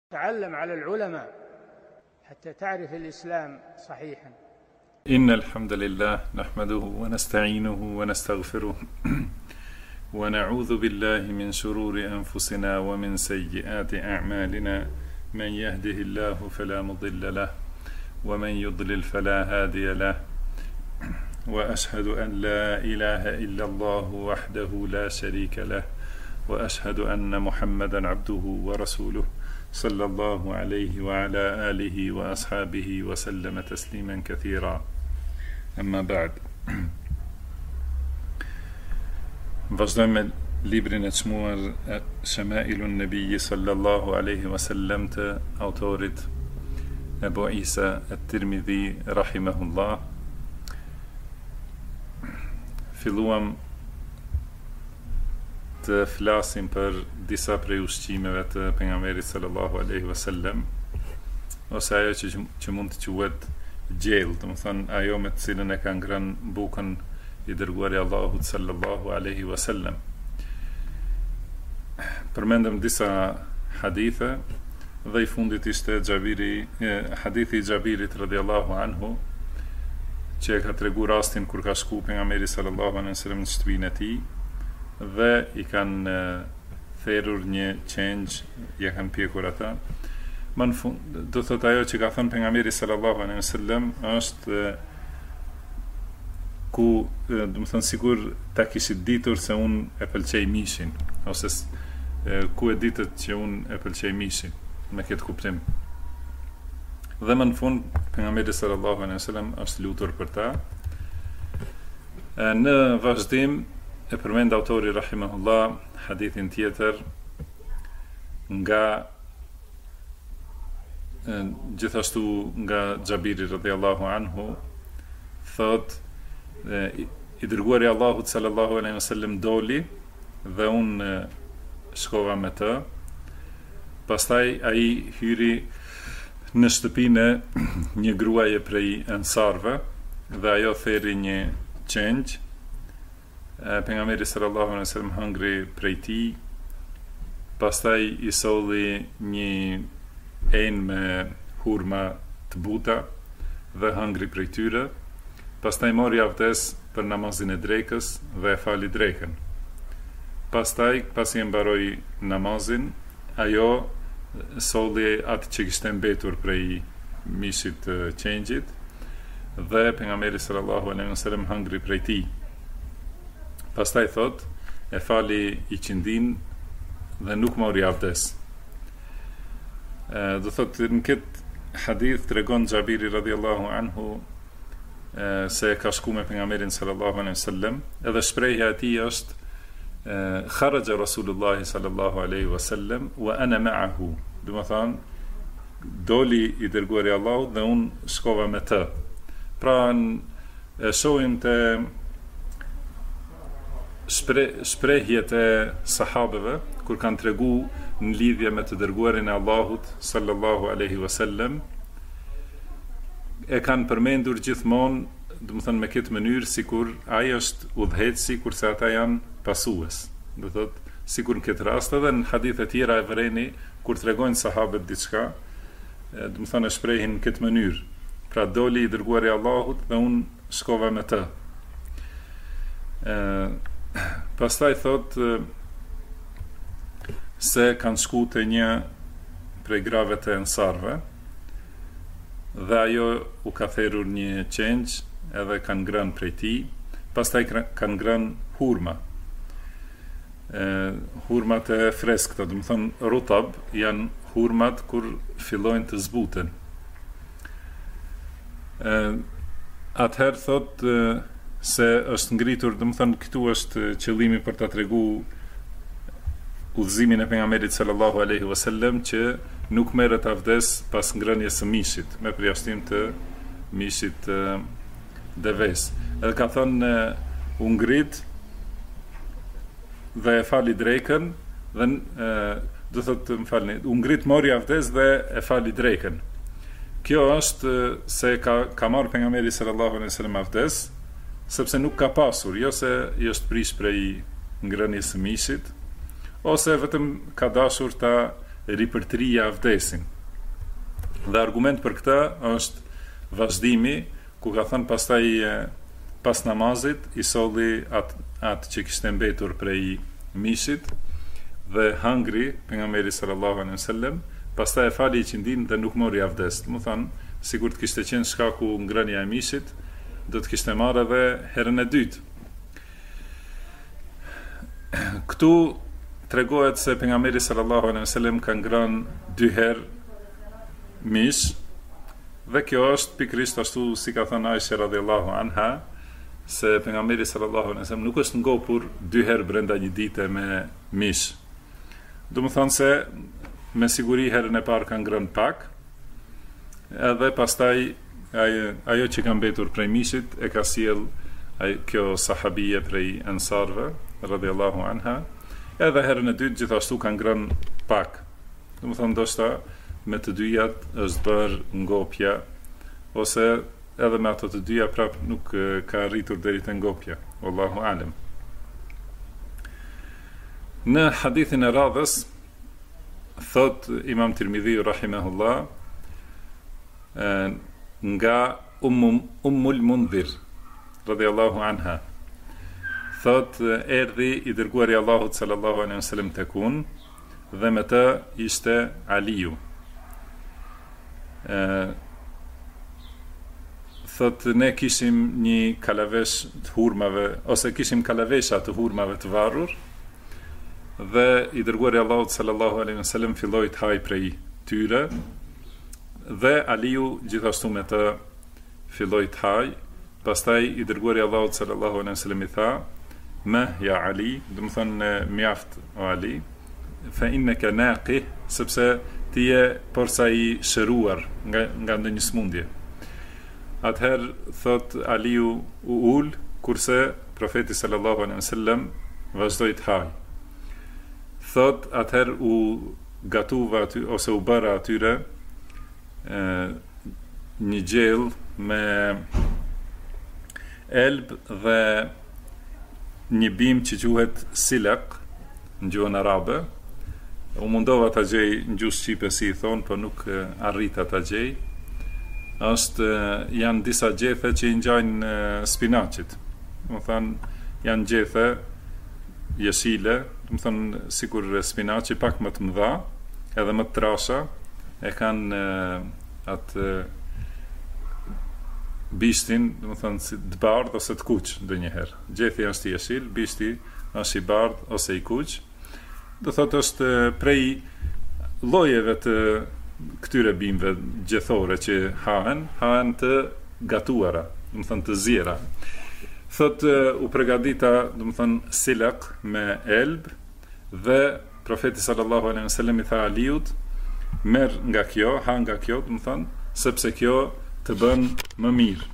تعلم على العلماء حتى تعرف الإسلام صحيحا. إن الحمد لله نحمده ونستعينه ونستغفره ونعوذ بالله من شرور أنفسنا ومن سيئات أعمالنا. من يهده الله فلا مضل له ومن يضلل فلا هادي له، وأشهد أن لا إله إلا الله وحده لا شريك له، وأشهد أن محمدا عبده ورسوله صلى الله عليه وعلى آله وأصحابه وسلم تسليما كثيرا. أما بعد. Vazhdojmë me librin e çmuar Shama'ilun Nabi sallallahu alaihi wasallam të autorit Abu Isa at-Tirmidhi rahimahullah. Filluam të flasim për disa prej ushqimeve të pejgamberit sallallahu alaihi wasallam, ose ajo që mund të quhet gjellë, do të thonë ajo me të cilën e ka ngrënë bukën i dërguari Allahut sallallahu alaihi wasallam. Përmendëm disa hadithe dhe i fundit ishte hadithi i Xhabirit radhiyallahu anhu, që ka treguar rastin kur ka shku pejgamberi sallallahu alaihi wasallam në shtëpinë e tij dhe i kanë therrur një qengj, ja kanë pjekur ata. Më në fund, do thot ajo që ka thënë pejgamberi sallallahu alaihi wasallam është ku, do të thënë, sigur ta kishit ditur se unë e pëlqej mishin, ose ku e ditët që unë e pëlqej mishin, me këtë kuptim. Dhe më në fund, pejgamberi sallallahu alaihi wasallam është lutur për ta. Në vazhdim e përmend autori rahimahullah hadithin tjetër nga gjithashtu nga Xhabiri radhiyallahu anhu, thot i dërguari Allahut sallallahu alaihi wasallam doli dhe unë shkova me të. Pastaj ai hyri në shtëpinë një gruaje prej ansarve dhe ajo theri një qengj. Pejgamberi sallallahu alaihi wasallam hëngri prej tij. Pastaj i solli një enë me hurma të buta dhe hëngri prej tyre. Pastaj mori avdes për namazin e drekës dhe e fali drekën. Pastaj, pasi e mbaroi namazin, ajo solli atë që kishte mbetur prej mishit të qengjit dhe pejgamberi sallallahu alaihi wasallam hëngri prej tij. Pastaj thot, e fali i qindin dhe nuk mori avdes. Do thot, në këtë hadith tregon Xhabiri radhiyallahu anhu se ka shku me pejgamberin sallallahu alaihi wasallam, edhe shprehja e tij është kharaja Rasulullah sallallahu alaihi wasallam wa ana ma'ahu. Do të thonë doli i dërguari i Allahut dhe unë shkova me të. Pra e shohim te shprehjet e sahabeve kur kanë tregu në lidhje me të dërguarin e Allahut sallallahu alaihi wasallam, e kanë përmendur gjithmonë, do të thënë me këtë mënyrë, sikur ai është udhëheci kurse ata janë pasues. Do thotë sikur në këtë rast, edhe në hadithe tjera e vëreni kur tregojnë sahabët diçka, do të thënë e shprehin në këtë mënyrë. Pra doli i dërguari i Allahut dhe unë shkova me të. Pastaj thot se kanë shku te një prej grave të ensarve dhe ajo u ka therrur një qengj edhe kanë ngrënë prej tij. Pastaj kanë ngrënë hurma. Hurmat e freskëta, do të thonë rutab, janë hurmat kur fillojnë të zbuten. Atëherë thot se është ngritur, do të thonë këtu është qëllimi për ta treguar udhëzimin e pejgamberit sallallahu alaihi wasallam që nuk merret avdes pas ngrënies së mishit, me përjashtim të mishit deves. Edhe ka thënë u ngrit dhe e fali drekën dhe do thotë u ngrit, mori avdes dhe e fali drekën. Kjo është se ka marrë pejgamberi sallallahu alaihi wasallam avdes, sepse nuk ka pasur, jo se i është prish prej ngrënies së mishit, ose vetëm ka dashur ta ripërtrija vdesin. Dhe argument për këtë është vazhdimi, ku ka thënë pastaj pas namazit i solli atë që kishte mbetur prej mishit dhe hangri pejgamberi sallallahu alaihi wasallam, pastaj e fali qindin dhe nuk mori avdes. Do të thonë, sikur të kishte qenë shkaku ngrënia e mishit, do të kishte marrë edhe herën e dytë. Këtu tregohet se pejgamberi sallallahu alaihi wasallam ka ngrënë 2 herë mish, dhe kjo është pikërisht ashtu si ka thënë Aisha radhiyallahu anha, se pejgamberi sallallahu alaihi wasallam nuk është ngopur 2 herë brenda një dite me mish. Do të thonë se me siguri herën e parë ka ngrënë pak, edhe pastaj ajo që ka mbetur prej mishit e ka sjell kjo sahabie prej ansarve radhiyallahu anha, edhe herën e dytë gjithashtu ka ngrënë pak. Do të thonë ndoshta me të dyjat është bërë ngopja, ose edhe me ato të dyja prap nuk ka arritur deri te ngopja. Wallahu alem. Në hadithin e radhës thot Imam Tirmidhi rahimahullah nga Ummul Mundhir radhiyallahu anha, thot erdhi i dërguari i Allahut sallallahu alaihi wasallam tek unë dhe me të ishte Aliu. Thot ne kishim një kalavesh të hurmave, ose kishim kalavesha të hurmave të varur, dhe i dërguari i Allahut sallallahu alaihi wasallam filloi të haj prej tyre, dhe Aliu gjithashtu me të filloi të haj. Pastaj i dërguari i Allahut sallallahu alaihi wasallam i tha: "Ma ya Ali", do të thonë mjaft o Ali, "fa innaka naqih", sepse ti je porsa i shëruar nga ndonjë smundje. Atëherë thot Aliu u ul, kurse profeti sallallahu alaihi wasallam vazhdoi të haj. Thot atëherë u gatuva aty, ose u bëra atyre një gjell me elb dhe një bim që quhet silak në gjuhën arabe. U mundova ta gjej në gjuhë shqipe si i thon, po nuk arrita ta gjej. Janë disa gjethe që i ngjajnë spinaqit. Do thënë janë gjethe jeshile, do thënë sikur spinaçi, pak më të mëdha, edhe më të trasha, e kanë atë bishtin, do thënë si të bardh ose të kuq ndonjëherë. Gjethi është i jeshil, bishti është i bardh ose i kuq. Do thotë është prej llojeve të këtyre bimëve gjethore që hahen të gatuara, do të thënë të zjera. Thot u përgatita, do të thënë silak me elb, dhe profeti sallallahu alaihi wasallam i tha Aliut: "Merr nga kjo, ha nga kjo", do të thënë, sepse kjo të bën më mirë.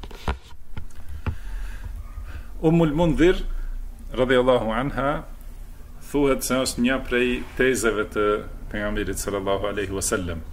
Ummul Mundhir radhiyallahu anha thuhet se është një prej tezeve të pejgamberit sallallahu alaihi wasallam.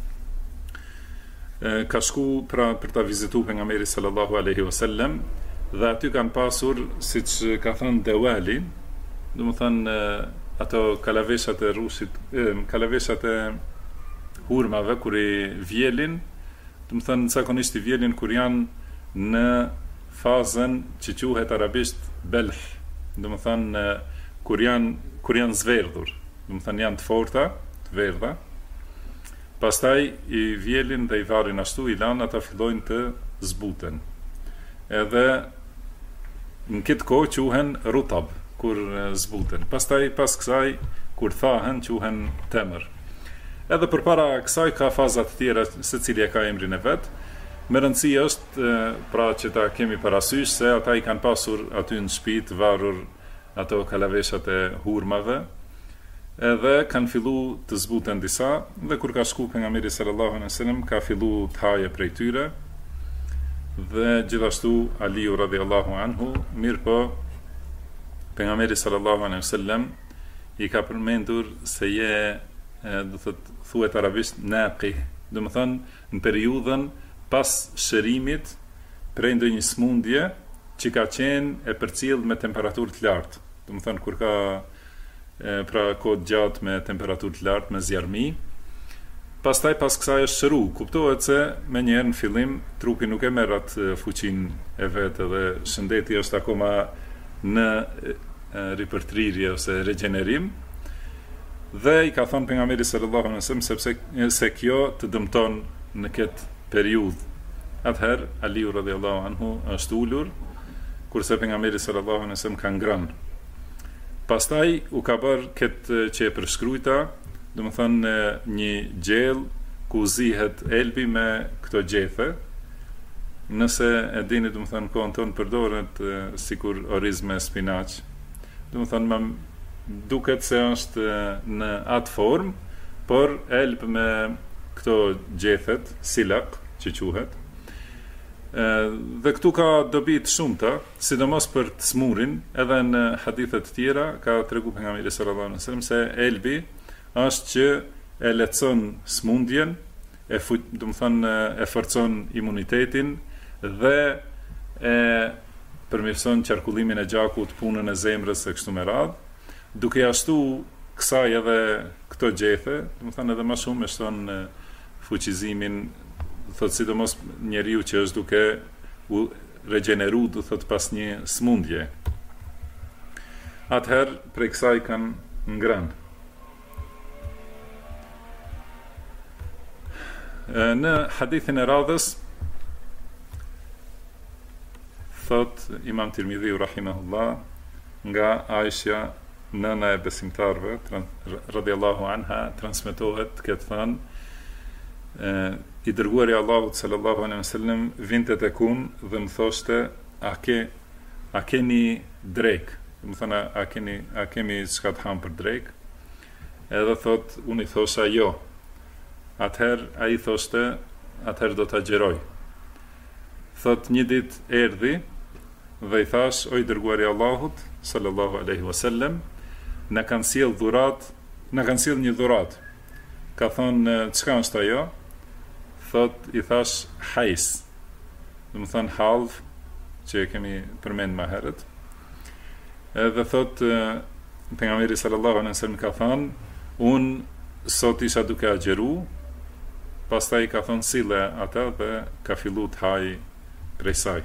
Ka shku për ta vizitu pejgamberi sallallahu alaihi wasallam, dhe aty kanë pasur, siç ka thënë Dewali, do të thënë ato kalaveshat e rusit, kalaveshat e hurmave kur i vjelin, do të thënë zakonisht i vjelin kur janë në fazën që quhet arabisht belh, do të thënë kur janë zverdhur, do të thënë janë të forta, të verdha. Pastaj i vjelin dhe i varin ashtu, i lanë, ata fillojnë të zbuten. Edhe në këtë kohë quhen rutab, kur zbuten. Pastaj pas kësaj, kur thahen, quhen temër. Edhe përpara kësaj ka fazat tjera, secili ka emrin e vet. Me rëndësi është, pra që ta kemi parasysh, se ata i kanë pasur aty në shtëpi të varur ato kalaveshat e hurmave, edhe kanë fillu të zbuten disa, dhe kur ka shku pejgamberi sallallahu alaihi wasallam ka fillu të haje prej tyre, dhe gjithashtu Aliu radhiyallahu anhu, mirë po pejgamberi sallallahu alaihi wasallam i ka përmendur se do të thuhet arabisht naqi, do të thonë në periudhën pas shërimit prej ndonjë smundje që ka qenë e përcjell me temperaturë të lartë, do të thonë kur ka pra kohë gjatë me temperaturë të lartë, me zjarmi. Pastaj pas kësaj është shëru. Kuptohet se menjëherë në fillim trupi nuk e merr atë fuqinë e vetë dhe shëndeti është akoma në ripërtrirje ose regenerim. Dhe i ka thënë pejgamberi sallallahu alaihi wasallam sepse se kjo të dëmton në këtë periudhë. Atëherë Aliu radhiyallahu anhu është ulur, kurse pejgamberi sallallahu alaihi wasallam ka ngrënë. Pastaj u ka bërë këtë që e përshkruajta, domethënë një gjell ku zihet elbi me këto gjethe. Nëse e dini, domethënë kohën tonë përdoret sikur oriz me spinaq. Domethënë më duket se është në atë formë, por elb me këto gjethet, silak që quhet. Dhe këtu ka dobi të shumta, sidomos për të smurin, edhe në hadithe të tjera ka treguar pejgamberi sallallahu alaihi wasallam se elbi është që e lehtëson smundjen, domethënë e forcon imunitetin dhe e përmirëson qarkullimin e gjakut, punën e zemrës e kështu me radhë, duke ashtu kësaj edhe këto gjethe, domethënë edhe më shumë e shton fuqizimin, thot sidomos njeriu që është duke u regeneru, do thot pas një smundje. Atëherë prej kësaj kanë ngrënë. Në hadithin e radhës thot Imam Tirmidhiu rahimahullah nga Aisha, nëna e besimtarëve radhiyallahu anha, transmetohet këtë thënë, i dërguari Allahut sallallahu alaihi wasallam vinte tek unë dhe më thoshte a keni drek, do të thënë a kemi çka të ham për drek? Edhe thot unë i thosha jo. Atëherë ai thoshte atëherë do ta xheroj. Thot një ditë erdhi dhe i thash o i dërguari Allahut sallallahu alaihi wasallam, na kanë sjell një dhuratë. Ka thonë çka është ajo? Thot i thash hajs, do të thënë halv që e kemi përmend më herët. Edhe thot pejgamberi sallallahu alaihi wasallam ka thënë unë sot isha duke agjeru, pastaj ka thënë sille ata dhe ka filluar të haj prej saj.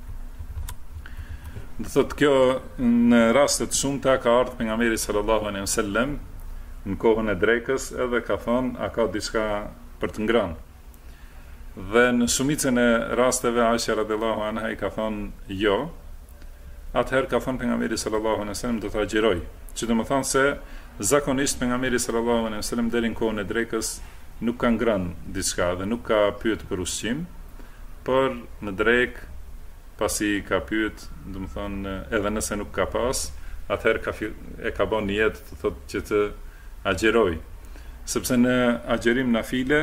Do thot kjo në raste të shumta ka ardhur pejgamberi sallallahu alaihi wasallam në kohën e drekës edhe ka thënë a ka diçka për të ngrënë. Dhe në shumicën e rasteve Aisha radhiyallahu anha i ka thonë jo. Atëherë ka thonë pejgamberi sallallahu alaihi wasallam do ta xheroj. Që do të thonë se zakonisht pejgamberi sallallahu alaihi wasallam deri në kohën e drekës nuk ka ngrënë diçka dhe nuk ka pyet për ushqim, por në drek pasi ka pyet, do të thonë edhe nëse nuk ka pas, atëherë e ka bën niyet të thotë që të agjeroj. Sepse në agjerim nafile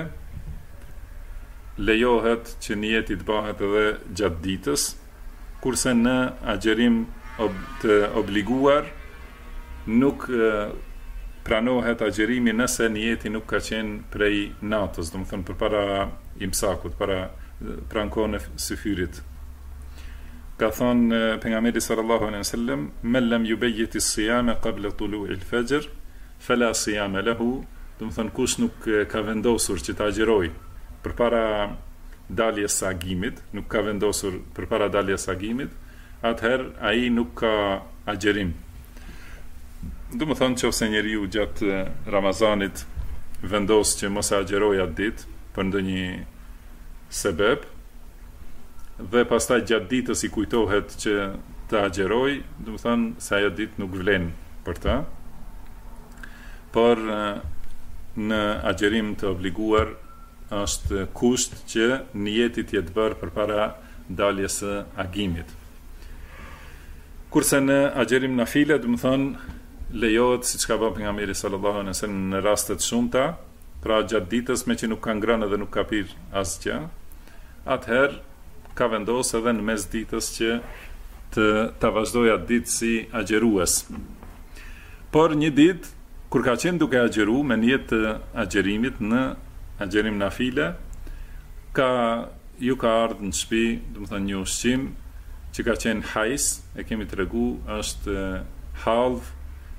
lejohet që niyeti të bëhet edhe gjatë ditës, kurse në agjerim të obliguar nuk pranohet agjerimi nëse niyeti nuk ka qenë prej natës, do të thonë përpara imsakut, pranë kohën e syfyrit. Ka thonë pejgamberi sallallahu alaihi wasallam, "Men lam yubayyit as-siyama qabla tulu'i al-fajr, fala siyama lahu", do të thonë kush nuk ka vendosur që ta agjerojë përpara daljes së agimit, nuk ka vendosur përpara daljes së agimit, atëherë ai nuk ka agjerim. Do të thonë nëse njeriu gjatë Ramazanit vendos që mos e agjerojë atë ditë për ndonjë sebeb, dhe pastaj gjatë ditës i kujtohet që të agjerojë, do të thonë se ajo ditë nuk vlen për ta. Por në agjerim të obliguar është kusht që niyeti të jetë bërë përpara daljes së agimit. Kurse në agjerim nafile, do të thonë lejohet, siç ka bërë pejgamberi sallallahu alaihi wasallam në raste të shumta, pra gjatë ditës me që nuk ka ngrënë dhe nuk ka pirë asgjë, atëherë ka vendosur edhe në mes ditës që të vazhdojë atë ditë si agjerues. Por një ditë kur ka qenë duke agjeru me niyet të agjerimit në agjerim nafile, ju ka ardhur në shtëpi, do të thonë një ushqim që ka qenë hajs, e kemi tregu, është halv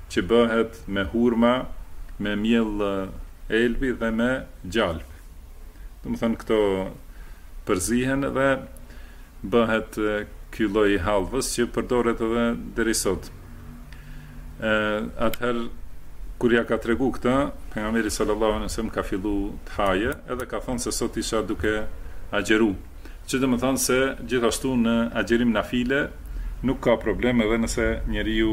që bëhet me hurma, me miell elbi dhe me gjalp. Do të thënë këto përzihen dhe bëhet ky lloj hallvës që përdoret edhe deri sot. Atëherë kur ja ka tregu këtë, pejgamberi sallallahu alaihi wasallam ka fillu të haje, edhe ka thonë se sot isha duke agjeru. Që do të thonë se gjithashtu në agjerim nafile nuk ka problem edhe nëse njeriu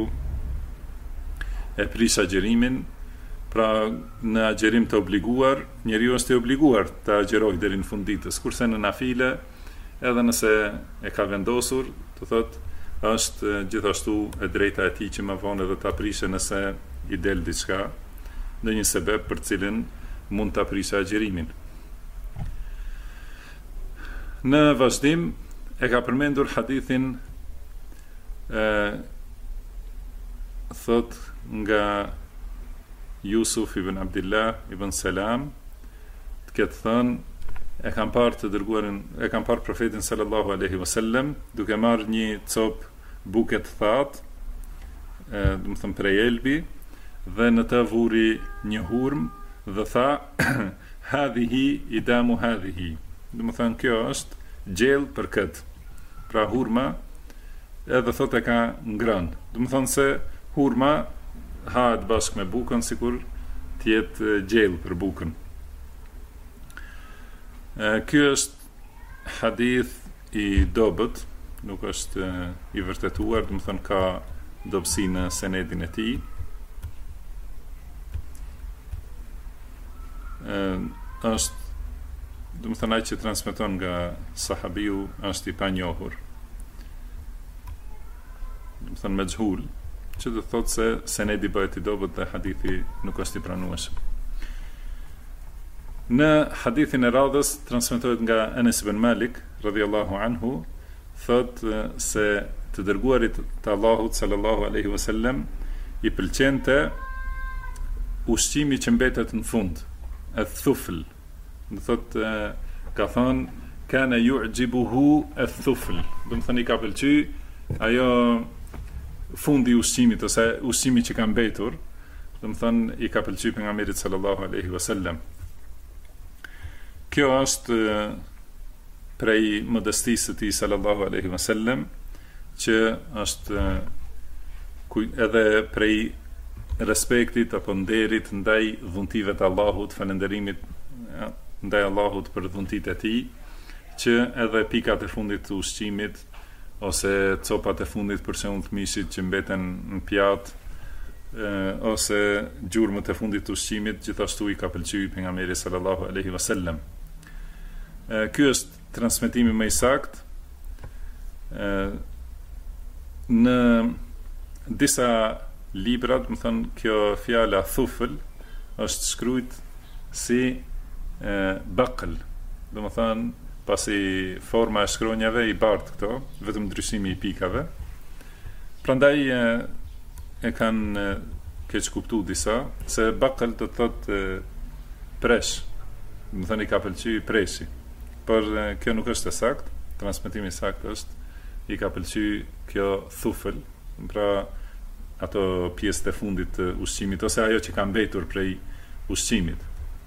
e prish agjerimin, pra në agjerim të obliguar, njeriu është i obliguar të agjerojë deri në fund ditës, kurse në nafile, edhe nëse e ka vendosur, të thotë, është gjithashtu e drejta e tij që më vonë edhe ta prishë nëse i del diçka, në një sebeb për cilin mund ta prishë agjerimin. Në vazhdim e ka përmendur hadithin thot nga Jusuf ibn Abdillah ibn Salam, të ketë thënë, e kam parë profetin sallallahu alaihi wasallam duke marrë një copë buke të thatë, do të thënë prej elbi, dhe në të vuri një hurmë dhe tha hadhihi idamu hadhihi. Do të thënë kjo është gjell për këtë. Pra hurma edhe thot e ka ngrënë. Do të thënë se hurma hahet bashkë me bukën sikur të jetë gjell për bukën. Ky është hadith i dobët, nuk është i vërtetuar, do të thënë ka dobësi në senedin e tij. Është, do të thënë ai që transmeton nga sahabiu është i panjohur. Do të thënë mejhul, që do të thotë se senedi bëhet i dobët dhe hadithi nuk është i pranueshëm. Në hadithin e radhës transmetohet nga Anas ibn Malik radhiyallahu anhu, thot se të dërguarit të Allahut sallallahu alaihi wasallam i pëlqente ushqimi që mbetet në fund, ath-thufl. Do thot ka thonë kana yu'jibuhu ath-thufl. Do të thonë i ka pëlqyer ajo fundi i ushqimit ose ushqimi që ka mbetur. Do të thonë i ka pëlqyer pejgamberit sallallahu alaihi wasallam. Kjo është prej modestisë së tij sallallahu alaihi wasallam, që është edhe prej respektit apo nderit ndaj dhuntive të Allahut, falënderimit ndaj Allahut për dhuntit e tij, që edhe pikat e fundit të ushqimit ose copat e fundit për shembull të mishit që mbeten në pjatë, ose gjurmët e fundit të ushqimit, gjithashtu i ka pëlqyer pejgamberit sallallahu alaihi wasallam. Ky është transmetimi më i saktë. Në disa libra, do të thonë kjo fjala thufl është shkruajt si baql. Do të thonë pasi forma e shkronjave i bardh këto, vetëm ndryshimi i pikave. Prandaj e kanë keq kuptuar disa se baql do të thotë presh. Do të thonë i ka pëlqyer preshi. Por kjo nuk është e saktë. Transmetimi i saktë është i ka pëlqyer kjo thufl, pra ato pjesët e fundit të ushqimit ose ajo që ka mbetur prej ushqimit.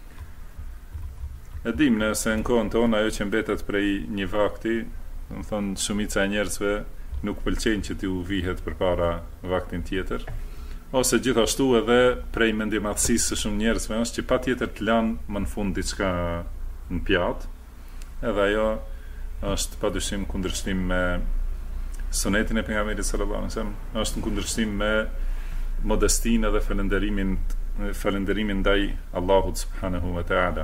E dim nëse në kohën tonë ajo që mbetet prej një vakti, do të thonë shumica e njerëzve nuk pëlqejnë që t'u vihet përpara vaktin tjetër, ose gjithashtu edhe prej mendjemadhësisë së shumë njerëzve është që patjetër të lanë më në fund diçka në pjatë. Edhe ajo është padyshim kundërshtim me sunetin e pejgamberit sallallahu alaihi wasallam, është në kundërshtim me modestinë dhe falënderimin ndaj Allahut subhanahu wa taala.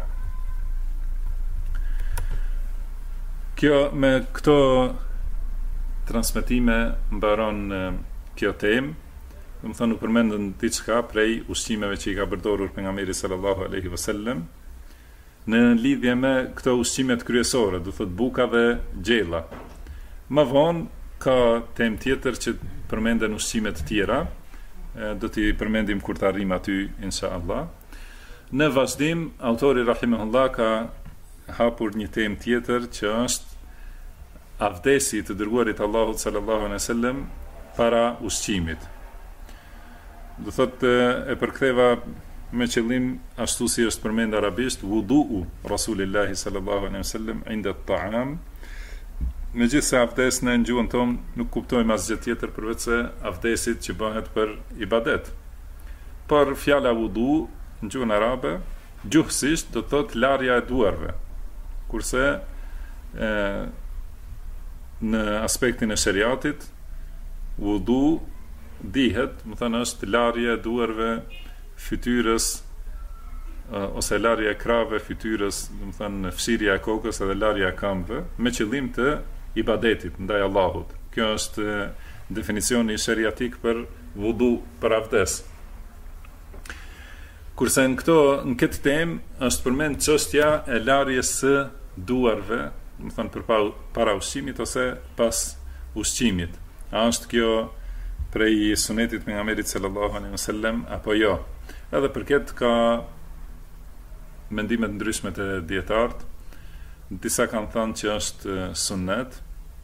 Kjo me këto transmetime mbaron kjo temë. Do të thonë nuk përmendën diçka prej ushqimeve që i ka përdorur pejgamberi sallallahu alaihi wasallam në lidhje me këto ushqimet kryesore, do thot buka dhe gjella. Më vonë ka temë tjetër që përmenden ushqimet tjera, do t'i përmendim kur të arrim aty inshallah. Në vazhdim, autori rahimahullah ka hapur një temë tjetër që është avdesi të dërguarit Allahut sallallahu alaihi wasallam para ushqimit. do thotë e përktheva me qëllim ashtu si është përmend arabisht wudu'u Rasulillahi sallallahu alaihi wasallam inda at-ta'am. Megjithse avdes në gjuhën tonë nuk kuptojmë asgjë tjetër përveç se avdesit që bëhet për ibadet. Por fjala wudu në gjuhën arabe gjuhësisht do thotë larja e duarve. Kurse në aspektin e shariatit wudu dihet, më thënë është larje e duarve, fytyrës ose larja e krave, fytyrës, më thënë fshirja e kokës edhe larja e këmbëve, me qëllim të ibadetit ndaj Allahut. Kjo është definicioni shariatik për wudu, për avdes. Kurse në këtë temë është përmend çështja e larjes së duarve, më thënë për para ushqimit ose pas ushqimit. A është kjo prej sunetit pejgamberit sallallahu alaihi wasallam apo jo? Edhe përket ka mendime të ndryshme të dietarët. Disa kanë thënë që është sunnet,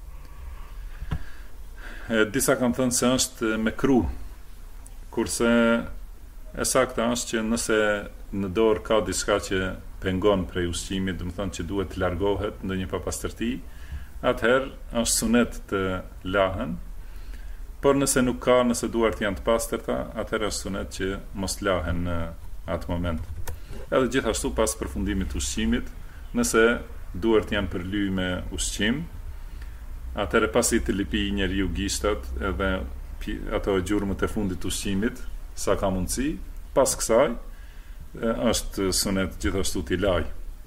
disa kanë thënë se është mekruh, kurse e sakta është që nëse në dorë ka diçka që pengon prej ushqimit, do të thonë që duhet të largohet ndonjë papastërti, atëherë është sunnet të lahen. Por nëse nuk ka, nëse duart janë të pastërta, atëherë është sunet që mos lahen në atë moment. Edhe gjithashtu pas përfundimit të ushqimit, nëse duart janë përly me ushqim, atëherë pasi të lipi njeriu gishtat edhe ato gjurmët e fundit të ushqimit, sa ka mundësi, pas kësaj është sunet gjithashtu t'i laj.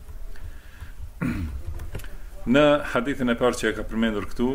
Në hadithin e parë që e ka përmendur këtu,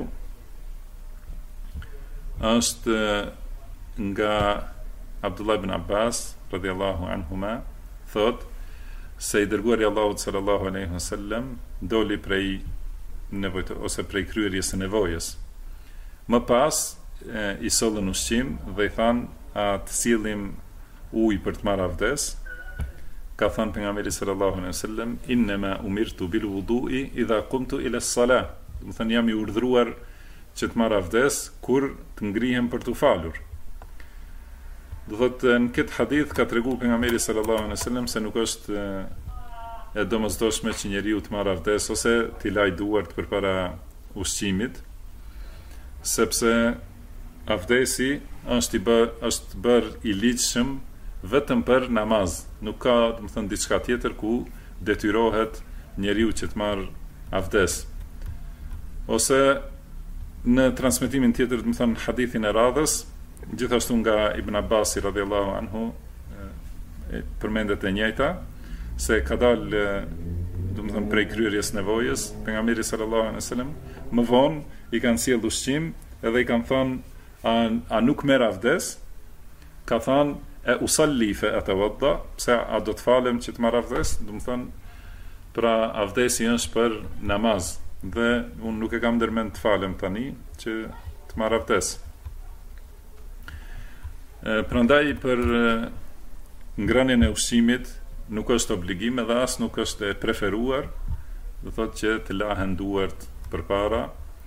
është nga Abdullah ibn Abbas radhiyallahu anhuma, thot se i dërguari i Allahut sallallahu alaihi wasallam doli prej nevojës ose prej kryerjes së nevojës. Më pas i sollën ushqim dhe i than a të sillim ujë për të marrë avdes. Ka thënë pejgamberi sallallahu alaihi wasallam inma umirtu bil wudu'i idha qumtu ila as-salah. Do të thënë jam i urdhëruar që të marrë avdes kur të ngrihem për të falur. Do thotë në këtë hadith ka treguar pejgamberi sallallahu alaihi wasallam se nuk është e domosdoshme që njeriu të marrë avdes ose t'i lajë duart përpara ushqimit, sepse avdesi është bërë i ligjshëm vetëm për namaz. Nuk ka, do të thënë, diçka tjetër ku detyrohet njeriu që të marrë avdes. Ose në transmetimin tjetër, do të thënë hadithin e radhës, gjithashtu nga Ibn Abbas radhiyallahu anhu përmendet e njëjta, se ka dalë, do të thënë, prej kryerjes nevojës, pejgamberi sallallahu alaihi wasallam më vonë i kanë sjellë ushqim edhe i kanë thënë a nuk merr avdes? Ka thënë e usalli fa atawadda, pse a do të falem që të marr avdes? Do të thënë, pra avdesi është për namaz. Dhe unë nuk e kam ndërmend të falem tani që të marr avdes. Prandaj për ngrënien e ushqimit nuk është obligim edhe as nuk është e preferuar, do thotë që të lahen duart përpara.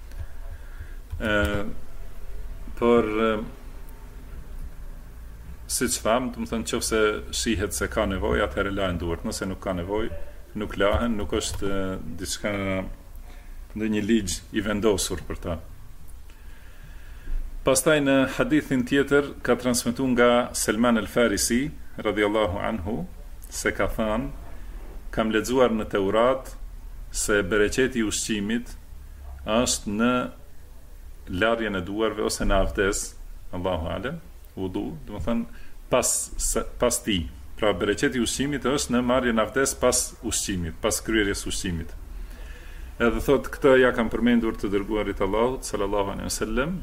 Por siç tham, do të thënë nëse shihet se ka nevojë, atëherë lahen duart. Nëse nuk ka nevojë, nuk lahen, nuk është diçka ndonjë ligj i vendosur për ta. Pastaj në hadithin tjetër ka transmetuar nga Salman al-Farisi radhiyallahu anhu se ka thënë, kam lexuar në Teurat se bereqeti i ushqimit është në larjen e duarve ose në avdes, Allahu alem, wudu, do të thënë pas ti. Pra bereqeti i ushqimit është në marrjen e avdes pas ushqimit, pas kryerjes së ushqimit. Edhe thot këtë ja kam përmendur të dërguarit Allahut sallallahu alaihi wasallam,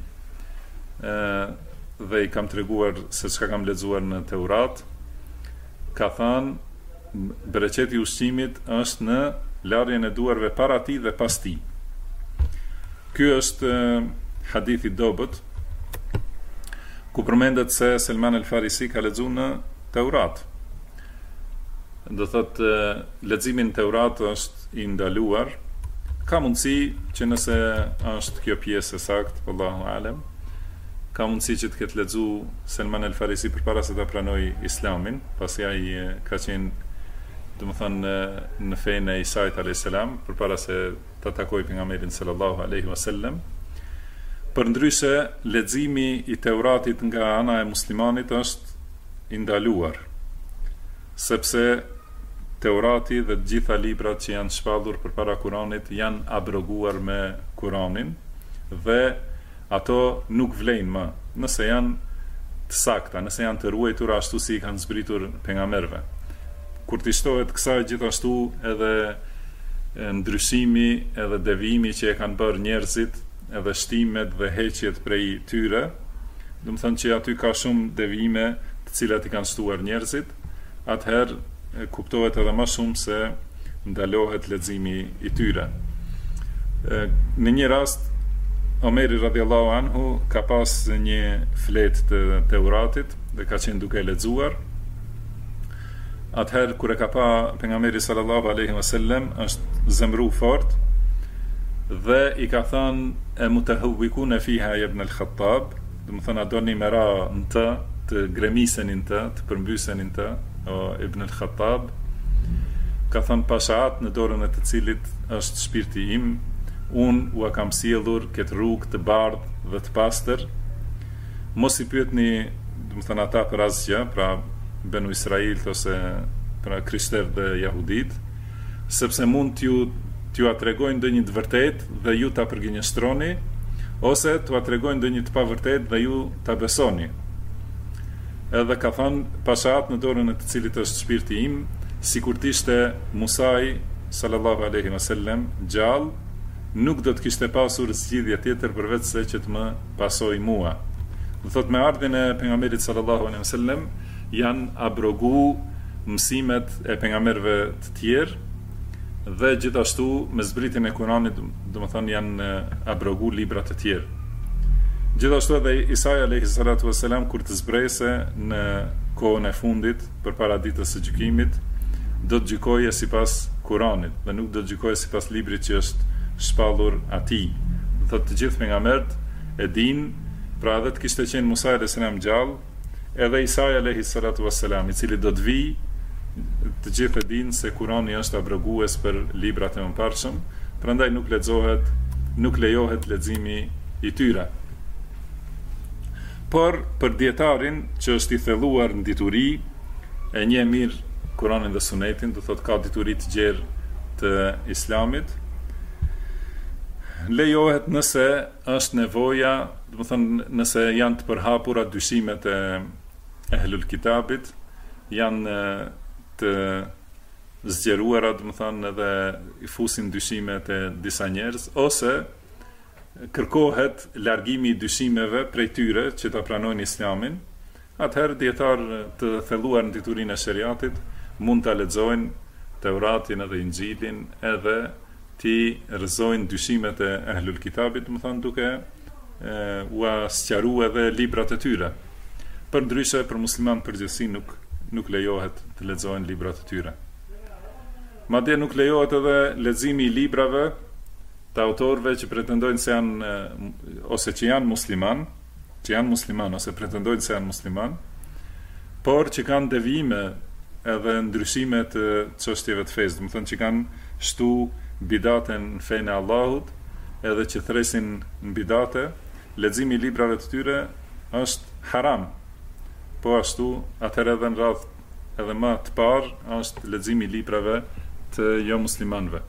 dhe i kam treguar se çka kam lexuar në Teurat. Ka thënë bereqeti i ushqimit është në larjen e duarve para ti dhe pas ti. Ky është hadith i dobët ku përmendet se Salman al-Farisi ka lexuar në Teurat. Do thotë leximin në Teurat është i ndaluar. Ka mundësi që nëse është kjo pjesë e saktë, wallahu alem, ka mundësi që të ketë lexu Selman el Farisi përpara se ta pranoi Islamin, pasi ai ka qenë, domethënë, në fenë e Isait alayhis salam përpara se ta takojë pejgamberin sallallahu alaihi wasallam. Përndryshe, leximi i Teuratit nga ana e muslimanit është i ndaluar, sepse Teurati dhe të gjitha librat që janë shpallur përpara Kuranit janë abroguar me Kuranin dhe ato nuk vlejnë më, nëse janë të sakta, nëse janë të ruajtura ashtu si i kanë zbritur pejgamberëve. Kur t'i shtohet kësaj gjithashtu edhe ndryshimi edhe devijimi që e kanë bërë njerëzit, edhe shtimet dhe heqjet prej tyre, do të thënë që aty ka shumë devijime të cilat i kanë shtuar njerëzit, atëherë kuptohet edhe më shumë se ndalohet leximi i tyre. Në një rast Omeri radhiyallahu anhu ka pas një fletë të Teuratit dhe ka qenë duke lexuar. Atëherë kur e ka pa pejgamberi sallallahu alaihi wasallam, është zemru fort dhe i ka thënë e mutahawwikuna fiha ibn al-Khattab, do të thonë a doni me ra në të gremisenin të përmbysenin të, o ibn al-Khattab. Ka thënë pashat në dorën e të cilit është shpirti im, unë u kam sjellur këtë rrugë të bardhë dhe të pastër. Mos i pyetni, do të thënë, ata për asgjë, pra Benu Israil ose pra krishterët dhe jahudit, sepse mund t'ju atregojnë ndonjë të vërtetë dhe ju ta përgjinjëstroni, ose t'u atregojnë ndonjë të pavërtetë dhe ju ta besoni. Edhe ka thënë pashat në dorën e të cilit është shpirti im, sikur t'ishte Musai sallallahu alaihi wasallam gjallë, nuk do të kishte pasur zgjidhje tjetër përveç se që të më pasoj mua. Do thot me ardhin e pejgamberit sallallahu alaihi wasallam janë abrogu mësimet e pejgamberëve të tjerë dhe gjithashtu me zbritjen e Kuranit, do të thonë, janë abrogu libra të tjerë. Gjithashtu edhe Isa alayhi salatu wasalam kur të zbrese në kohën e fundit përpara ditës së gjykimit, do të gjykoje sipas Kuranit dhe nuk do të gjykoje sipas librit që është shpallur atij. Thotë të gjithë pejgamberët e dinë, pra edhe të kishte qenë Musa alayhis salam gjallë, edhe Isa alayhis salatu wassalam, i cili do të vijë, të gjithë e dinë se Kurani është abrogues për librat e mëparshëm, prandaj nuk lejohet leximi i tyre. Por për dietarin që është i thelluar në dituri, e njeh mirë Kuranin dhe Sunetin, do thotë ka dituri të gjerë të Islamit, lejohet nëse është nevoja, do të thënë nëse janë të përhapura dyshimet e ehlul kitabit, janë të zgjeruara, do të thënë edhe i fusin dyshimet e disa njerëz, ose kërkohet largimi i dyshimeve prej tyre që ta pranojnë Islamin, atëherë dietar të thelluar në diturinë e shariatit mund ta lexojnë Teuratin edhe Injilin edhe ti rrëzojnë dyshimet e ehlul kitabit, më thënë duke u sqaru edhe librat e tyre. Përndryshe për musliman përgjithësi nuk lejohet të lexojnë librat e tyre. Madje nuk lejohet edhe leximi i librave të autorëve që pretendojnë se janë ose që janë musliman ose pretendojnë se janë musliman, por që kanë devijime edhe ndryshime të çështjeve të fesë, do të thënë që kanë shtu bidaten në fenë e Allahut, edhe që thresin në bidate, leximi i librave të tyre është haram. Po ashtu, atëherë edhe në radhë edhe më të parë është leximi i librave të jo muslimanëve.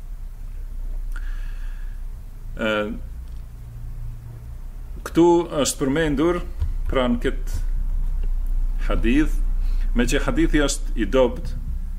Këtu është përmendur pra në këtë hadith, me që hadithi është i dobët,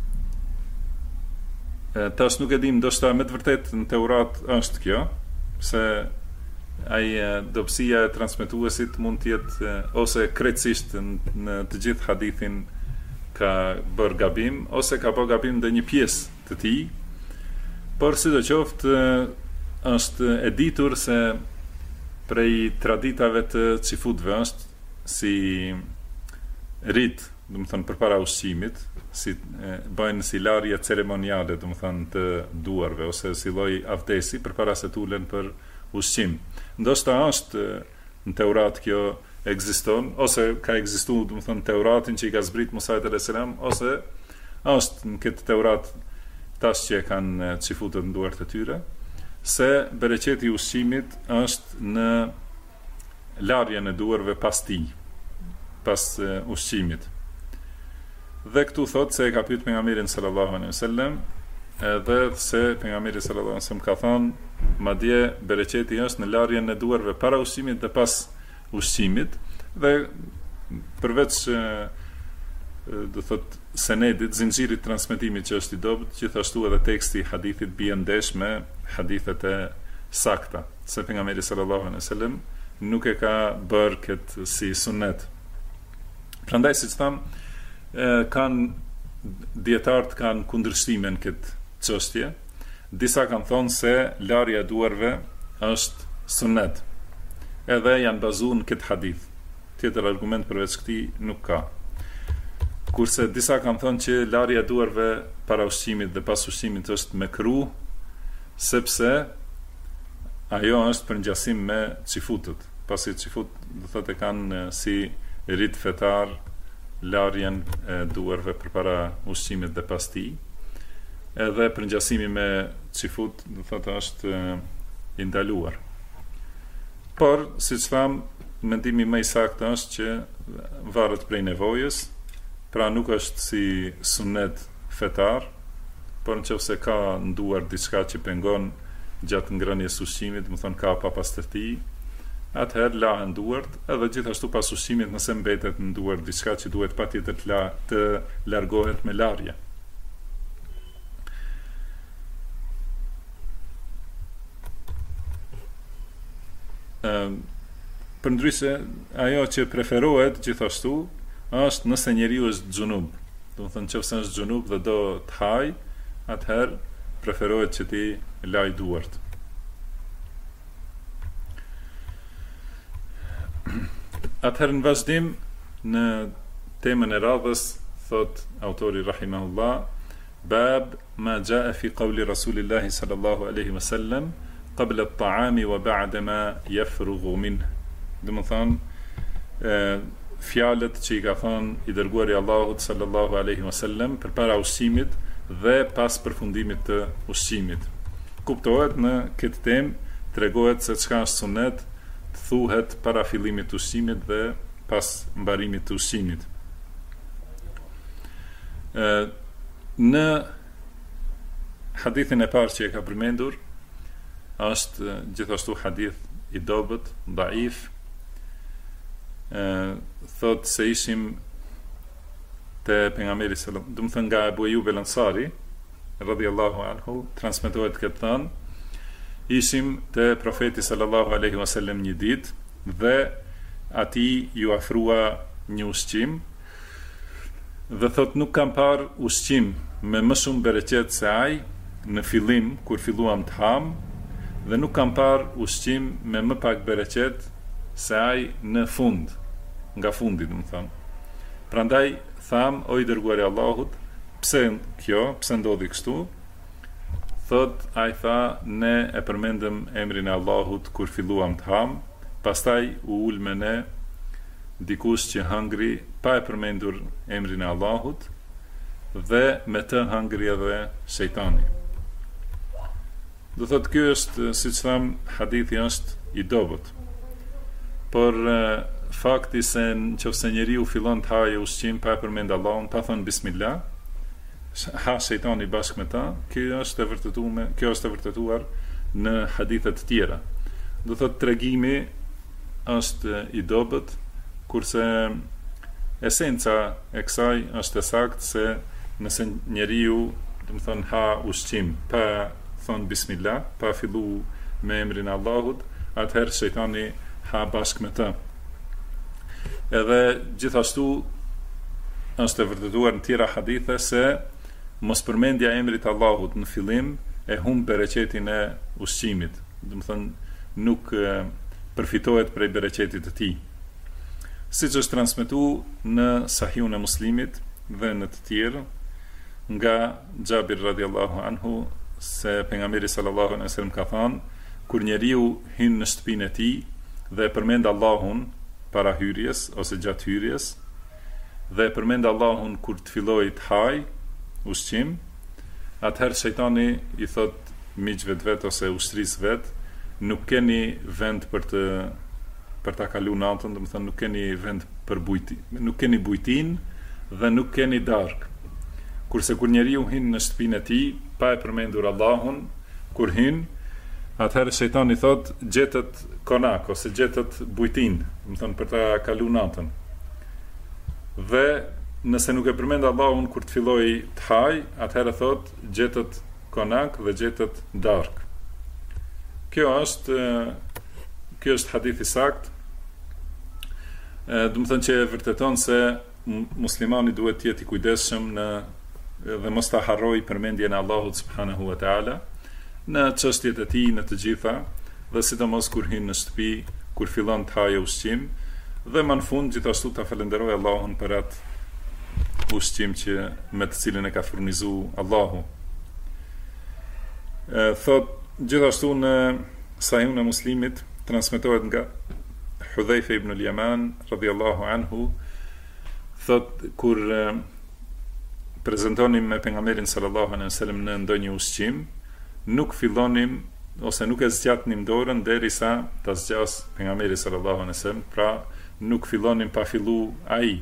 tash nuk e dim, ndoshta me të vërtet në Teurat është kjo, se ai dobësia e transmetuesit mund të jetë ose krejtësisht në të gjithë hadithin ka bërë gabim, ose ka bërë gabim dhe një pjesë të tij, por sidoqoftë është e ditur se prej traditave të xifutëve është si rit, do të thënë përpara ushqimit, si bëjnë si larje ceremoniale, do të thënë të duarve ose si lloj avdesi përpara se të ulen për ushqim. Ndoshta është në Teurat kjo ekziston, ose ka ekzistuar, do të thonë Teuratin që i ka zbrit Musa a.s. ose është në këtë Teurat tash që e kanë çifutët në duart e tyre, se bereqeti i ushqimit është në larjen e duarve pas tij, pas ushqimit. Dhe këtu thot se e ka pyet pejgamberin sallallahu alaihi wasallam, edhe se pejgamberi sallallahu alaihi wasallam ka thënë, madje bereqeti është në larjen e duarve para ushqimit dhe pas ushqimit, dhe përveç do thot senedit, zinxhirit transmetimit që është i dobët, gjithashtu edhe teksti i hadithit bie ndesh me hadithet e sakta, se pejgamberi sallallahu alaihi wasallam nuk e ka bërë këtë si sunet. Prandaj siç tham, dietarët kanë kundërshtime në këtë çështje. Disa kanë thonë se larja e duarve është sunet, edhe janë bazuar në këtë hadith. Tjetër argument përveç këtij nuk ka. Kurse disa kanë thonë që larja e duarve para ushqimit dhe pas ushqimit është mekruh, sepse ajo është për ngjasim me çifutët. Pasi çifut do thotë kanë si rit fetar larjen e duarve përpara ushqimit dhe pas tij, edhe për ngjasimi me çifut do thotë është i ndaluar. Por siç tham, mendimi më i saktë është që varet prej nevojës, pra nuk është si sunet fetar, por nëse ka nduar diçka që pengon gjatë ngrënies ushqimit, do thonë ka pa pastërti, atëherë lahen duart, edhe gjithashtu pas ushqimit nëse mbetet në duar diçka që duhet patjetër të largohet me larje. Përndryshe, ajo që preferohet gjithashtu është nëse njeriu është xhunub. Do të thonë nëse është xhunub dhe do të haj, atëherë preferohet që ti laj duart. Atëherë në vazhdim në temën e radhës thot autori rahimahullah, bab ma jaa fi qawli rasulillahi sallallahu alaihi wasallam qabla at-ta'ami wa ba'da ma yafrughu min. Do të thonë fjalët që i ka thënë i dërguari i Allahut sallallahu alaihi wasallam përpara ushqimit dhe pas përfundimit të ushqimit. Kuptohet në këtë temë tregohet se çka është sunet thuhet para fillimit të ushqimit dhe pas mbarimit të ushqimit. Në hadithin e parë që e ka përmendur, është gjithashtu hadith i dobët, daif, thot se ishim te pejgamberi sallallahu alaihi wasallam, do të thënë nga Abu Ayyub al-Ansari radhiyallahu anhu, transmetohet këtë thënë, ishim te profeti sallallahu alaihi wasallam një ditë dhe atij ju afrua një ushqim dhe thot nuk kam parë ushqim me më shumë bereqet se ai në fillim kur filluam të ham, dhe nuk kam parë ushqim me më pak bereqet se ai në fund, nga fundi do të them. Prandaj tham, o i dërguari i Allahut, pse ndodhi kështu? Thot, ai tha, ne e përmendëm emrin e Allahut kur filluam të ham, pastaj u ul me ne dikush që hëngri pa e përmendur emrin e Allahut, dhe me të hëngri edhe shejtani. Do thot, ky është, siç tham, hadithi është i dobët. Por fakti se nëse njeriu fillon të hajë ushqim pa e përmend Allahun, pa thënë bismillah, ha shejtani bashkë me ta, kjo është e vërtetuar në hadithet tjera. Do thot tregimi është i dobët, kurse esenca e kësaj është e saktë se nëse njeriu, do të thonë, ha ushqim pa thënë bismillah, pa fillu me emrin e Allahut, atëherë shejtani ha bashkë me ta. Edhe gjithashtu është e vërtetuar në tjera hadithe se mos përmendja e emrit Allahut në fillim e humb bereqetin e ushqimit. Do të thonë nuk përfitohet prej bereqetit të tij. Siç është transmetuar në Sahihun e Muslimit dhe në të tjerë nga Xhabir radhiyallahu anhu se pejgamberi sallallahu alaihi wasallam ka thënë, kur njeriu hyn në shtëpinë e tij dhe përmend Allahun para hyrjes ose gjatë hyrjes, dhe përmend Allahun kur të fillojë të haj ushqim, atëherë shejtani i thot miqve të vet ose ushtrisë vet, nuk keni vend për ta kaluar natën, do të thënë nuk keni vend për nuk keni bujtinë dhe nuk keni darkë. Kurse kur njeriu hyn në shtëpinë e tij pa e përmendur Allahun, kur hyn, atëherë shejtani thot gjetet konak ose gjetet bujtinë, do të thënë për ta kaluar natën. Dhe nëse nuk e përmend Allahun kur të filloj të haj, atëherë thot gjetet konak dhe gjetet darkë. Kjo është hadith i saktë. Do të thënë që e vërteton se muslimani duhet të jetë i kujdesshëm dhe mos ta harrojë përmendjen e Allahut subhanahu wa taala në çështjet e tij në të gjitha, dhe sidomos kur hyn në shtëpi, kur fillon të hajë ushqim, dhe më në fund gjithashtu ta falenderojë Allahun për atë ushqim që me të cilin e ka furnizuar Allahu. Thot gjithashtu në Sahihun e Muslimit transmetohet nga Hudhaifa ibn al-Yaman radhiyallahu anhu, thot kur prezantonim me pejgamberin sallallahu alaihi wasallam në ndonjë ushqim, nuk fillonim ose nuk e zgjatnim dorën derisa ta zgjas pejgamberi sallallahu alaihi wasallam, pra nuk fillonim pa fillu ai.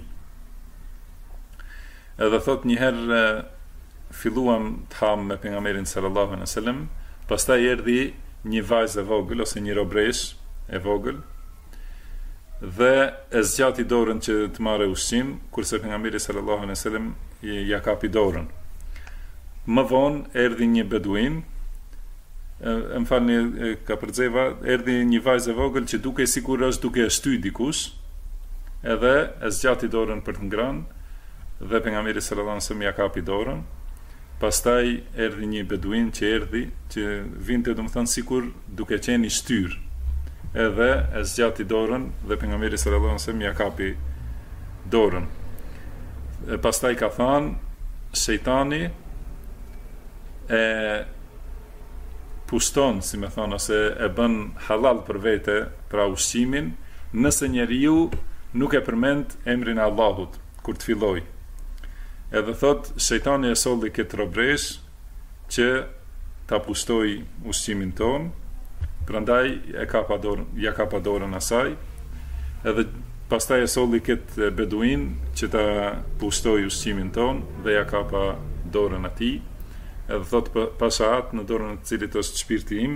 Edhe thot një herë filluam të ham me pejgamberin sallallahu alaihi wasallam, pastaj erdhi një vajzë e vogël ose një robresh e vogël dhe e zgjati dorën që të marrë ushqim, kurse pejgamberi sallallahu alaihi wasallam ja kapi dorën. Më vonë erdhi një beduin, më falni ka përxeva, erdhi një vajzë e vogël që dukej sikur është duke e shtyr dikush, edhe e zgjati dorën për të ngrënë, dhe pejgamberi sallallahu alaihi wasallam ja kapi dorën. Pastaj erdhi një beduin që vinte domethënë sikur duke qenë i shtyr, edhe e zgjati dorën dhe pejgamberi sallallahu alaihi wasallam ja kapi dorën. Pastaj ka thënë shejtani e pushton, si me thonë, ose e bën halal për vete, pra ushqimin, nëse njeriu nuk e përmend emrin e Allahut kur të filloj. Edhe thot shejtani e solli këtë robresh që ta pushtoj ushqimin ton, prandaj ja kapa dorën asaj, edhe pastaj e solli këtë beduin që ta pushtoj ushqimin ton dhe ja kapa dorën atij. Edhe thot pashat në dorën e cilit është shpirti im,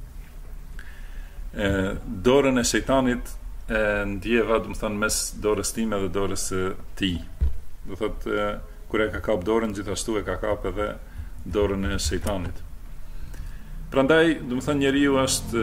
dorën e shejtanit e ndjeva, do të thënë, mes dorës time dhe dorës së tij. Do thot kur e ka kap dorën, gjithashtu e ka kap edhe dorën e shejtanit. Prandaj, do të thënë, njeriu është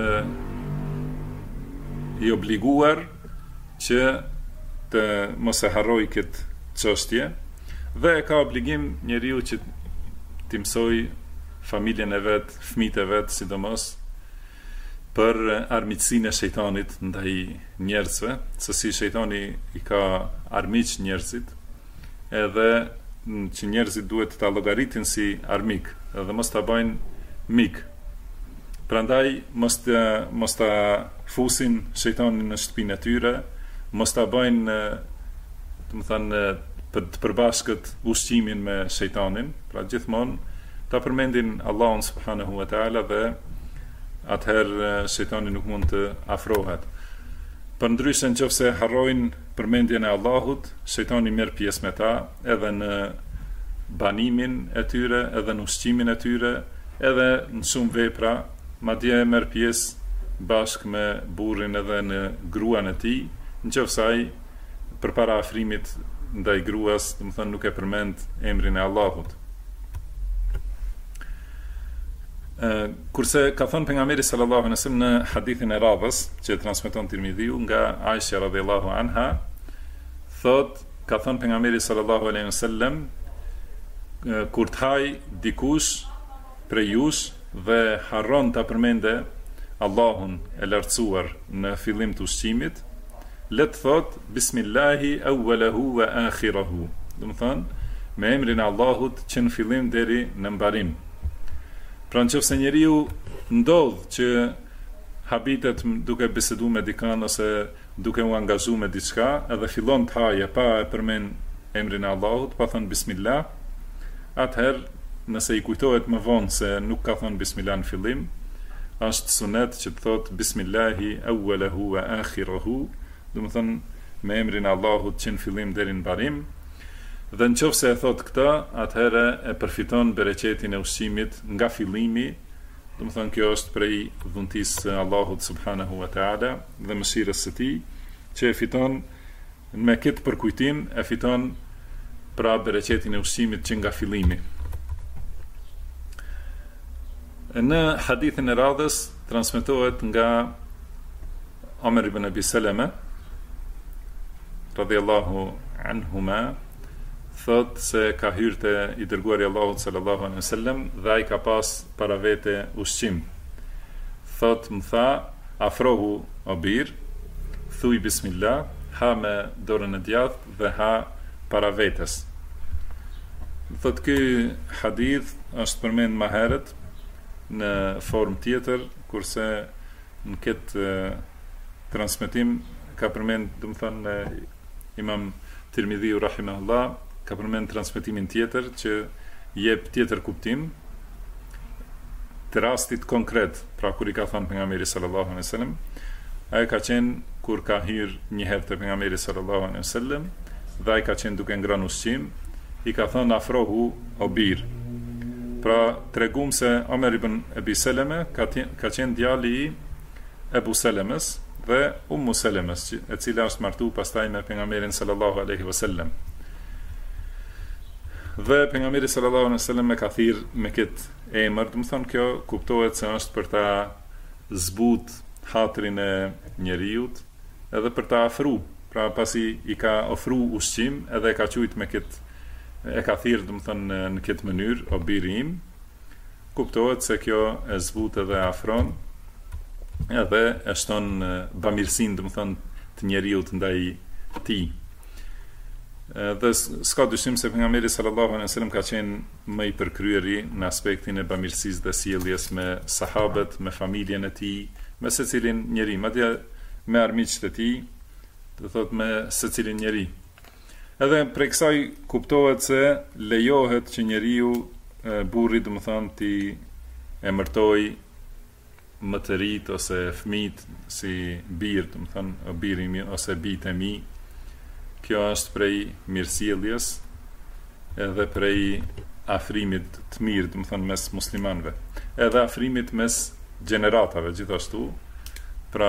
i obliguar që të mos e harrojë këtë çështje, dhe e ka obligim njeriu që të mësoj familjen e vet, fëmijët e vet, sidomos për armiqësinë e shejtanit ndaj njerëzve, se si shejtani i ka armiq njerëzit, edhe që njerëzit duhet ta llogaritin si armik, edhe mos ta bëjnë mik. Prandaj mos ta fusin shejtanin në shtëpinë e tyre, mos ta bëjnë, do të thënë, të përbashkët ushqimin me shejtanin, pra gjithmonë ta përmendin Allahun subhanahu wa taala, dhe atëherë shejtani nuk mund të afrohet. Përndryshe nëse harrojnë përmendjen e Allahut, shejtani merr pjesë me ta edhe në banimin e tyre, edhe në ushqimin e tyre, edhe në shumë vepra, madje merr pjesë bashkë me burrin edhe në gruan e tij, nëse ai përpara afrimit ndaj gruas, do të thënë, nuk e përmend emrin e Allahut. Kurse ka thënë pejgamberi sallallahu alaihi wasallam në hadithin e radhës që transmeton Tirmidhiu nga Aisha radhiyallahu anha, ka thënë pejgamberi sallallahu alaihi wasallam, kur të haj dikush prej jush dhe harron ta përmende Allahun e lartësuar në fillim të ushqimit, le të thot bismillahi awwalahu wa akhirahu, do të thënë me emrin e Allahut që në fillim deri në mbarim. Pra nëse njeriu ndodh që habitet duke bisedu me dikan ose duke u angazhu me diçka, edhe fillon të haje pa e përmend emrin e Allahut, pa thënë bismillah, atëherë nëse i kujtohet më vonë se nuk ka thënë bismillah në fillim, është sunet që të thotë bismillahi awwalahu wa akhirahu, do të thënë me emrin e Allahut që në fillim deri në mbarim. Dhe nëse e thot këtë, atëherë e përfiton bereqetin e ushqimit nga fillimi. Do të thënë kjo është prej dhuntisë së Allahut subhanahu wa taala dhe mëshirës së tij, që e fiton me këtë përkujtim, e fiton pra bereqetin e ushqimit që nga fillimi. Në hadithin e radhës transmetohet nga Omer ibn Abi Salama radhiyallahu anhuma, thot se ka hyrë te i dërguari Allahut sallallahu alaihi wasallam dhe ai ka pas para vete ushqim. Thot më tha, afrohu o bir, thuj bismillah, ha me dorën e djathtë dhe ha para vetes. Thot ky hadith është përmend më herët në formë tjetër, kurse në këtë transmetim ka përmend, do të thënë, Imam Tirmidhiu rahimahullah ka përmend transmetimin tjetër që jep tjetër kuptim të rastit konkret, pra kur i ka thënë pejgamberi sallallahu alaihi wasallam, ai ka qenë kur ka hyrë një herë te pejgamberi sallallahu alaihi wasallam dhe ai ka qenë duke ngrënë ushqim, i ka thënë afrohu o bir. Pra tregum se Omer ibn Abi Salama ka qenë djali i Ebu Salamës dhe Ummu Salamës, e cila është martu pastaj me pejgamberin sallallahu alaihi wasallam. Dhe pejgamberi sallallahu alaihi wasallam e ka thirr me këtë emër, do të thonë kjo kuptohet se është për ta zbut hatrin e njeriut edhe për ta afru, pra pasi i ka ofru ushqim edhe e ka quajtur me këtë, e ka thirr, do të thonë në këtë mënyrë, o biri im, kuptohet se kjo e zbut edhe afron edhe e shton bamirësinë, do të thonë, të njeriut ndaj tij. Dhe s'ka dyshim se pejgamberi sallallahu alaihi wasallam ka qenë më i përkryeri në aspektin e bamirësisë dhe sjelljes me sahabët, me familjen e tij, me secilin njeri, madje me armiqtë e tij, do thotë me secilin njeri. Edhe prej kësaj kuptohet se lejohet që njeriu, burri, do të thonë, ti emërtoj më të rit ose fëmijët si bir, do të thonë, o biri mi ose bijtë e mi. Kjo është prej mirësjelljes edhe prej afrimit të mirë, do të thonë, mes muslimanëve. Edhe afrimit mes gjeneratave gjithashtu. Pra,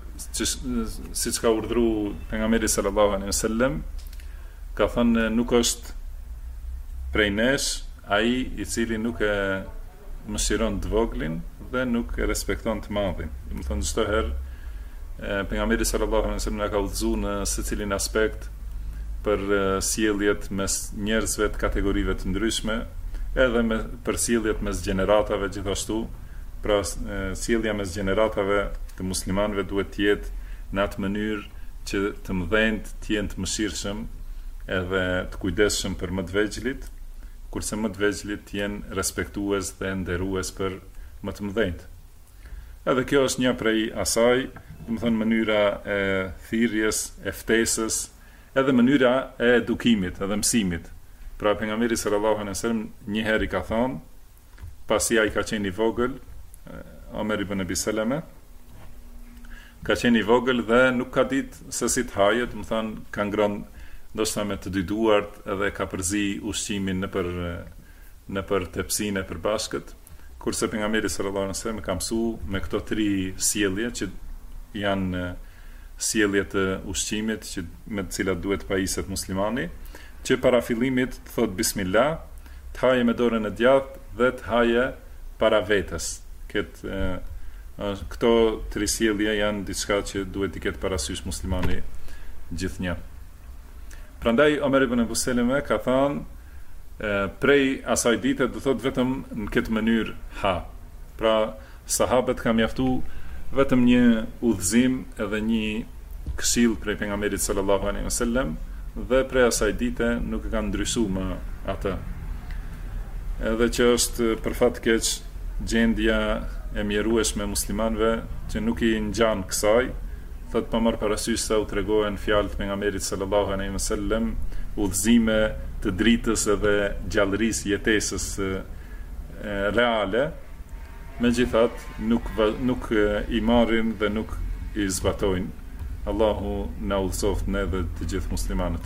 siç ka urdhëruar pejgamberi sallallahu alaihi wasallam, ka thënë nuk është prej nesh ai i cili nuk e mëshiron të voglin dhe nuk e respekton të madhin. Do të thonë çdo herë pejgamberi sallallahu alaihi wasallam ka udhëzuar në secilin aspekt për sjelljet mes njerëzve të kategorive të ndryshme, edhe për sjelljet mes gjeneratave gjithashtu. Pra sjellja mes gjeneratave të muslimanëve duhet të jetë në atë mënyrë që të mëdhenjt të jenë të mëshirshëm edhe të kujdesshëm për më të vegjëlit, kurse më të vegjëlit të jenë respektues dhe nderues për më të mëdhenjt. Edhe kjo është një prej asaj, do të thonë mënyra e thirrjes, e ftesës, edhe mënyra e edukimit, edhe mësimit. Pra pejgamberi sallallahu alaihi wasallam një herë i ka thonë, pasi ai ka qenë i vogël, Omer ibn Abi Salama ka qenë i vogël dhe nuk ka ditë se si të hajë, do të thonë ka ngrënë ndoshta me të dy duart edhe ka përzi ushqimin nëpër tepsinë e përbashkët, kurse pejgamberi sallallahu alaihi wasallam ka mësuar me këto tri sjellje që janë sjellje të ushqimit që me të cilat duhet pajiset muslimani, që para fillimit të thot bismillah, të haje me dorën e djathtë dhe të haje para vetes. Këto tri sjellje janë diçka që duhet i ketë parasysh muslimani gjithnjë. Prandaj Omer ibn Abu Salama ka thënë prej asaj dite do thot vetëm në këtë mënyrë ha. Pra sahabët ka mjaftu vetëm një udhëzim edhe një këshill prej pejgamberit sallallahu alaihi wasallam dhe prej asaj dite nuk e kanë ndryshuar më atë. Edhe që është për fat keq gjendja e mjerueshme muslimanëve që nuk i ngjan kësaj, thot pa marr parasysh se u tregohen fjalët pejgamberit sallallahu alaihi wasallam, udhëzime të dritës edhe gjallërisë jetesës reale, megjithatë nuk i marrin dhe nuk i zbatojnë. Allahu na udhësoft ne dhe të gjithë muslimanët.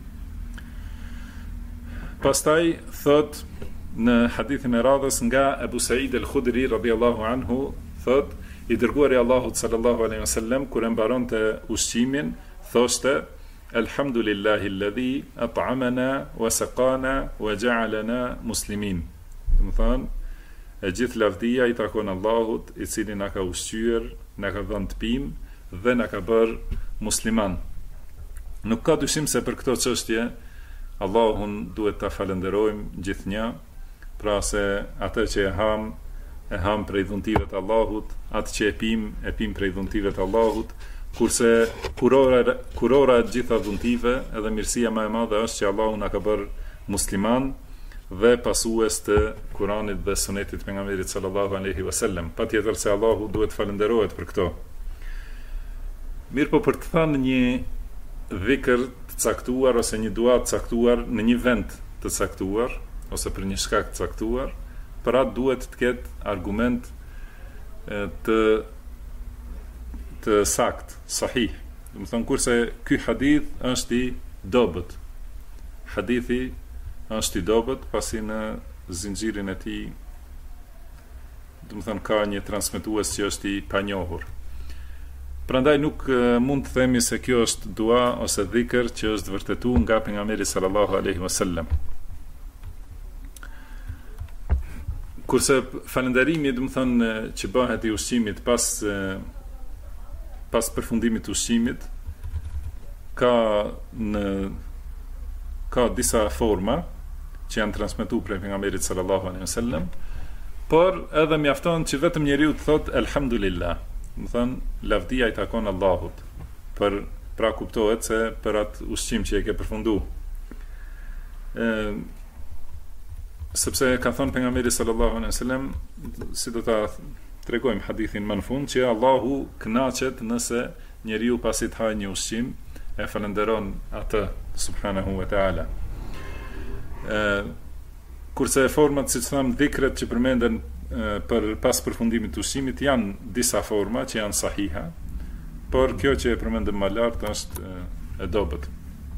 Pastaj thot në hadithin e radhës nga Ebu Said el-Khudri radhiyallahu anhu, thot i dërguari i Allahut sallallahu alaihi wasallam kur e mbaronte ushqimin, thoshte Alhamdulillahi alladhi at'amana wa saqana wa ja'alana muslimin. Do të thonë, e gjithë lavdia i takon Allahut, i cili na ka ushqyer, na ka dhënë të pimë dhe na ka bërë musliman. Nuk ka dyshim se për këto çështje Allahun duhet ta falenderojmë gjithnjë, pra se atë që e ham prej dhuntive të Allahut, atë që e pim prej dhuntive të Allahut, kurse kurora e gjitha dhuntive edhe mirësia më e madhe është që Allahu na ka bërë musliman dhe pasues të Kuranit dhe Sunetit pejgamberit sallallahu alaihi wasallam. Patjetër se Allahu duhet falenderohet për këto. Mirë po, për të thënë një dhikr të caktuar ose një dua të caktuar në një vend të caktuar ose për një shkak të caktuar, për atë duhet të ketë argument të sakt, sahih. Do të thonë, kurse ky hadith është i dobët. Hadithi është i dobët, pasi në zinxhirin e tij, do të thonë, ka një transmetues që është i panjohur. Prandaj nuk mund të themi se kjo është dua ose dhikr që është vërtetuar nga pejgamberi sallallahu alaihi wasallam. Kurse falënderimi, do të thonë, që bëhet i ushqimit pas përfundimit të ushqimit, ka disa forma që janë transmetuar prej pejgamberit sallallahu alaihi wasallam, por edhe mjafton që vetëm njeriu të thotë elhamdulillah. Do të thonë, lavdia i takon Allahut. Pra kuptohet se për atë ushqim që e ke përfunduar. Sepse ka thënë pejgamberi sallallahu alaihi wasallam, si do ta tregojmë hadithin më në fund, që Allahu kënaqet nëse njeriu pasi të hajë një ushqim e falenderon atë subhanahu wa taala. Kurse format, siç tham, dhikret që përmenden për pas përfundimit të ushqimit janë disa forma që janë sahiha, por kjo që e përmendëm më lart është e dobët.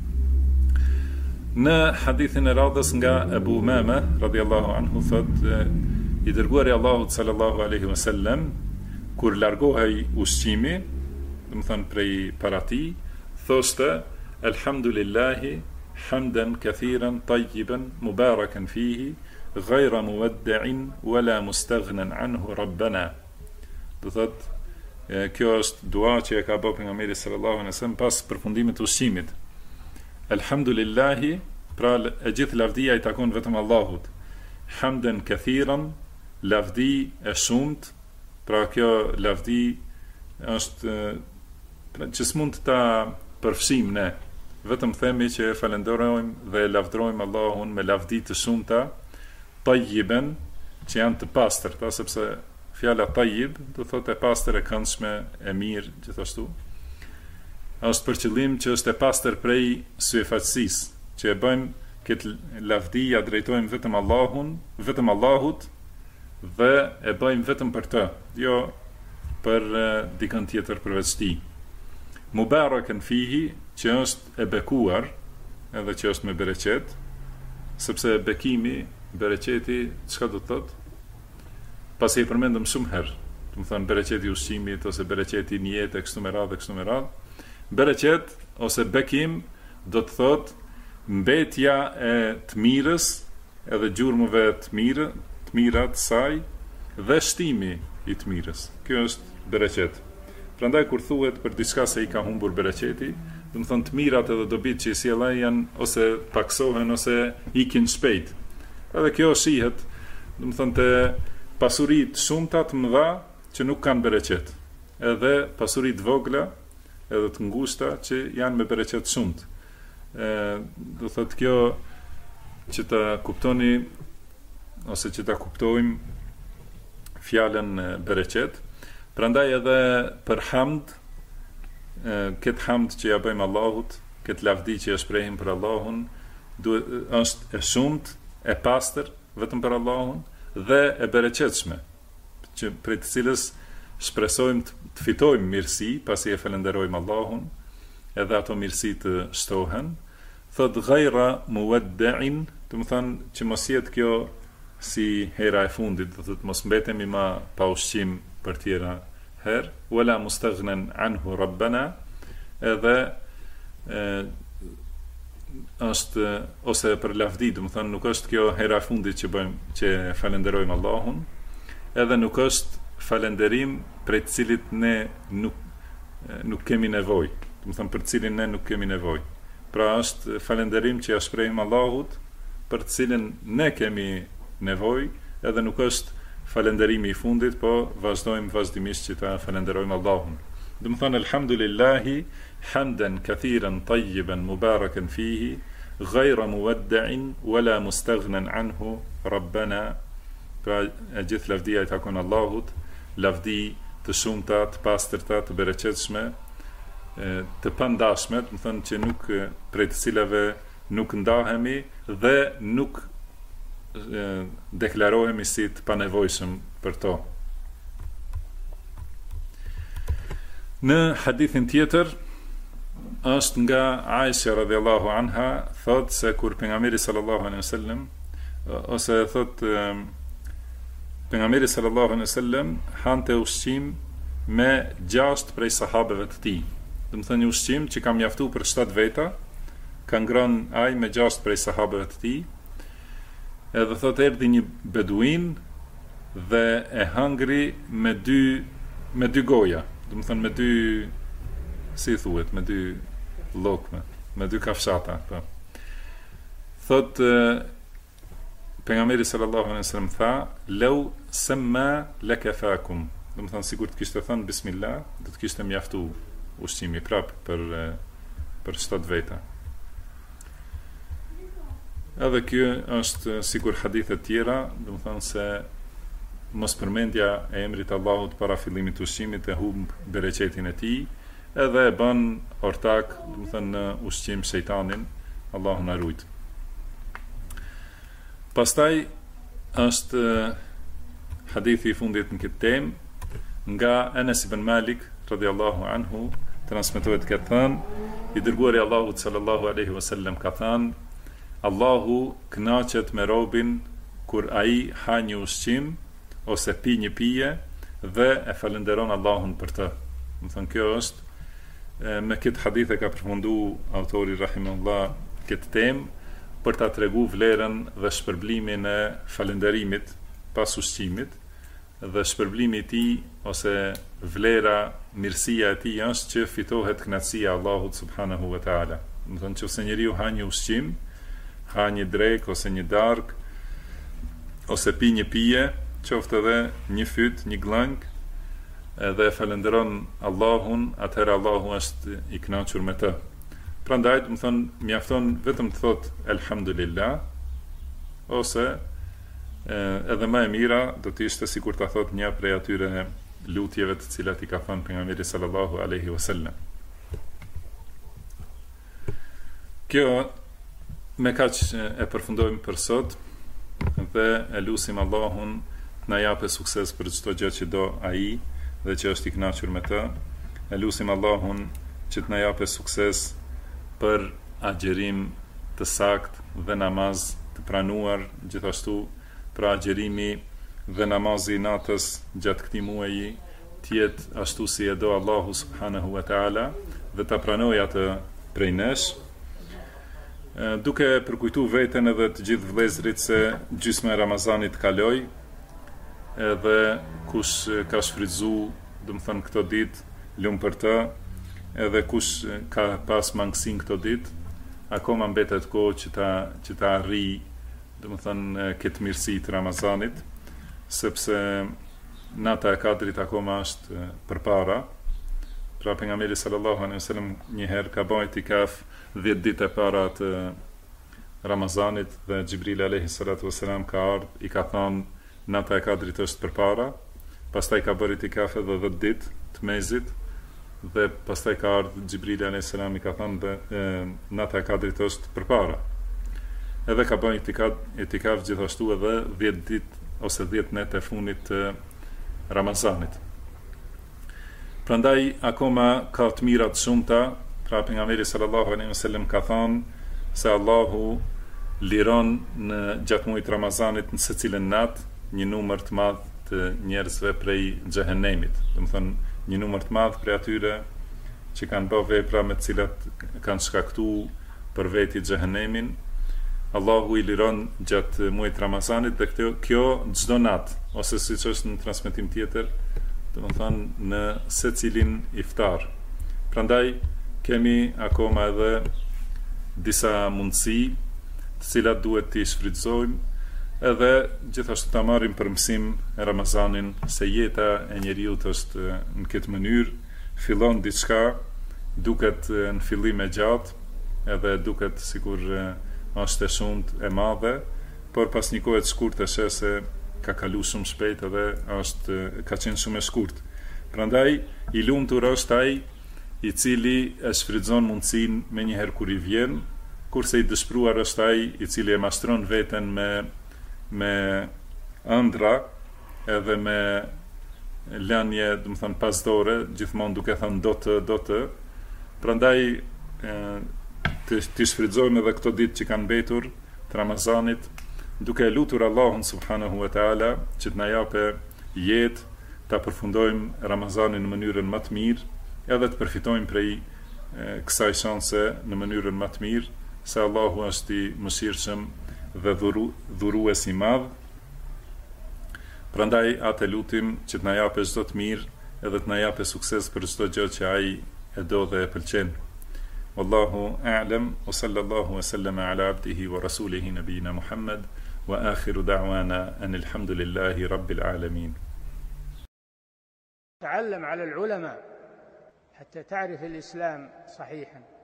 Në hadithin e radhës nga Ebu Umame radhiyallahu anhu, thot i dërguari i Allahut sallallahu alaihi wasallam kur largohej ushqimi, do të thënë prej para tij, thoshte elhamdulillahi hamdan kathiran tayyiban mubarakan fihi ghayra muwaddi'in wala mustaghnan anhu rabbana. Do thot, kjo është dua që e ka bërë pejgamberi sallallahu alaihi wasallam pas përfundimit të ushqimit. Elhamdulillahi, pra e gjithë lavdia i takon vetëm Allahut. Hamdan kathiran, lavdi e shumt, pra kjo lavdi është që s'mund ta përfshim ne. Vetëm themi që falenderojmë dhe lavdrojmë Allahun me lavdi të shumta, tayyiban, që janë të pastërta, sepse fjala tayyib do thotë e pastër, e këndshme, e mirë, gjithashtu. Është për qëllim që është e pastër prej syfaqësisë, që e bëjmë këtë lavdi, ja drejtojmë vetëm Allahut dhe e bëjmë vetëm për të, jo për dikën tjetër përveç tij. Mubarakan fihi, që është e bekuar, edhe që është me bereqet, sepse bekimi, bereqeti, çka do të thotë? Pasi e përmendëm shumë herë, do të thonë bereqeti i ushqimit ose bereqeti i një jete kështu me radhë. Bereqet ose bekim do të thotë mbetja e të mirës, edhe gjurmëve të mira të saj dhe shtimi i të mirës. Kjo është bereqet. Prandaj kur thuhet për diçka se i ka humbur bereqeti, do të thonë të mirat edhe dobit që i sjell ai janë ose paksohen ose ikin shpejt. Edhe kjo shihet, do të thonë te pasuritë shumta të mëdha që nuk kanë bereqet, edhe pasuritë vogla edhe të ngushta që janë me bereqet shumt. Do thotë kjo që ta kuptoni ose që ta kuptojmë fjalën bereqet. Prandaj edhe për hamd, këtë hamd që ja bëjmë Allahut, këtë lavdi që ja shprehim për Allahun, është e shumt, e pastër vetëm për Allahun dhe e bereqetshme, që prej të cilës shpresojmë të fitojmë mirësi pasi e falenderojmë Allahun, edhe ato mirësi të shtohen. Thot ghayra muwaddi'in, do të thonë që mos jetë kjo si hera e fundit, do të thotë mos mbetemi më pa ushqim për tjera herë, wala mustaghnan anhu rabbana, edhe është ose për lavdi, do të thonë nuk është kjo hera e fundit që bëjmë, që falenderojmë Allahun, edhe nuk është falenderim për të cilit ne nuk kemi nevojë, do të thonë për të cilin ne nuk kemi nevojë. Pra është falenderim që ja shprehim Allahut për të cilin ne kemi nevojë, edhe nuk është falenderimi i fundit, po vazhdojmë vazhdimisht që ta falenderojmë Allahun. Do të thonë alhamdulillahi hamdan kathiran tayyiban mubarakan fihi ghayra muwaddi'in wala mustaghnan anhu rabbana. Pra e gjithë lavdia i takon Allahut, lavdi të shumta, të pastërta, të bereqetshme, të pandashme, do të thonë që nuk prej të cilave nuk ndahemi dhe nuk deklarohemi si të panevojshëm për to. Në hadithin tjetër është nga Aisha radhiyallahu anha, thot se kur pejgamberi sallallahu alaihi wasallam, ose thot pejgamberi sallallahu alaihi wasallam hante ushqim me 6 prej sahabeve të tij. Do të thënë ushqim që ka mjaftuar për 7 veta, ka ngrënë ai me 6 prej sahabeve të tij. Edhe thot erdhi një beduin dhe e hëngri me dy goja, do të thënë me dy, si thuhet, me dy llokme, me dy kafshata, po. Thot pejgamberi sallallahu alaihi wasallam tha, "Law samma lakafakum." Do të thënë sigurt kishte thënë bismillah, do të kishte mjaftuar ushqimi prap për 7 veta. Edhe kjo është sigur hadithe tjera, do të thonë se mos përmendja e emrit Allahut para fillimit të ushqimit e humb bereqetin e tij, edhe e bën ortak, do të thonë në ushqim shejtanin, Allahu na ruaj. Pastaj është hadithi i fundit në këtë temë nga Anas ibn Malik radhiyallahu anhu, transmetohet ka thënë, i dërguari i Allahut sallallahu alaihi wasallam ka thënë, Allahu kënaqet me robin kur ai ha një ushqim ose pi një pije dhe e falenderon Allahun për të. Do thënë kjo është me këtë hadith e ka përfunduar autori rahimahullah këtë temë për ta treguar vlerën dhe shpërblimin e falënderimit pas ushqimit, dhe shpërblimi i tij ose vlera, mirësia e tij është që fitohet kënaqësia e Allahut subhanahu wa taala. Do të thonë nëse njeriu ha një ushqim, ha një drek ose një darkë ose pi një pije, qoftë edhe një fyt, një glëng, edhe e falenderon Allahun, atëherë Allahu është i kënaqur me të. Prandaj, do të thonë mjafton vetëm të thotë elhamdulillah, ose edhe më e mira do të ishte sikur ta thot një prej atyre lutjeve të cilat i ka thënë pejgamberi sallallahu alaihi wasallam. Kjo me kaq e përfundojmë për sot dhe e lutim Allahun të na japë sukses për çdo gjë që do ai dhe që është i kënaqur me të. E lutim Allahun që të na japë sukses për agjerim të saktë dhe namaz të pranuar, gjithashtu pra agjerimi dhe namazi natës gjatë këtij muaji të jetë ashtu si e do Allahu subhanahu wa taala dhe ta pranojë atë prej nesh, duke përkujtuar veten edhe të gjithë vëllezërit se gjysma e Ramazanit kaloi, edhe kush ka shfrytzuar, do të thënë këto ditë, lum për të, edhe kush ka pas mangësinë këto ditë, akoma mbetet kohë që ta arrijë, do të thënë këtë mirësi të Ramazanit, sepse nata e Kadrit akoma është përpara. Pra pejgamberi sallallahu alaihi wasallam një herë ka bërë itikaf 10 ditë e para të Ramazanit dhe Xhibril alayhi salatu wasalam ka ardhur, i ka thënë nata e Kadrit është përpara, pastaj ka bërë itikaf edhe 10 ditë të mezit, dhe pastaj ka ardhur Xhibrili alayhis salam i ka thënë nata e Kadrit është përpara. Edhe ka bërë itikaf gjithashtu edhe 10 ditë ose 10 nete e fundit të Ramazanit. Prandaj akoma ka të mira të shumta, pra pejgamberi sallallahu alaihi wasallam ka thënë se Allahu liron në gjatë muajit Ramazanit në secilën natë një numër të madh të njerëzve prej xhehenemit. Do të thonë një numër të madh prej atyre që kanë bërë vepra me të cilat kanë shkaktuar për veti xhehenemin, Allahu i liron gjatë muajit Ramazanit, dhe kjo çdo natë, ose siç është në transmetim tjetër, do të thonë në secilin iftar. Prandaj kemi akoma edhe disa mundësi të cilat duhet t'i shfrytëzojmë, edhe gjithashtu ta marrim për mësim e Ramazanin se jeta e njeriut është në këtë mënyrë, fillon diçka, duket në fillim e gjatë, edhe duket sikur është e shumt e madhe, por pas një kohe të shkurtë e sheh se ka kaluar shumë shpejt edhe ka qenë shumë e shkurtë. Prandaj i lumtur është ai i cili e shfrytëzon mundësinë me njëherë kur i vjen, kurse i dëshpëruar është ai i cili e mashtron veten me ëndra edhe me lënje, do të thënë pasdore, gjithmonë duke thënë do të. Prandaj të shfrytëzojmë edhe këto ditë që kanë mbetur të Ramazanit, duke lutur Allahun subhanahu wa taala që të na japë jetë ta përfundojmë Ramazanin në mënyrën më të mirë, edhe të përfitojmë prej kësaj shanse në mënyrën më të mirë, se Allahu është i mëshirshëm dhe dhurues i madh. Prandaj atë lutim që të na japë çdo të mirë, edhe të na japë sukses për çdo gjë që ai e do dhe e pëlqen. Wallahu a'lam, wa sallallahu wa sallama ala abdihi wa rasulihi nabiyina Muhammad, wa akhiru da'wana anil hamdulillahi rabbil alamin. تعلم على العلماء حتى تعرف الإسلام صحيحا.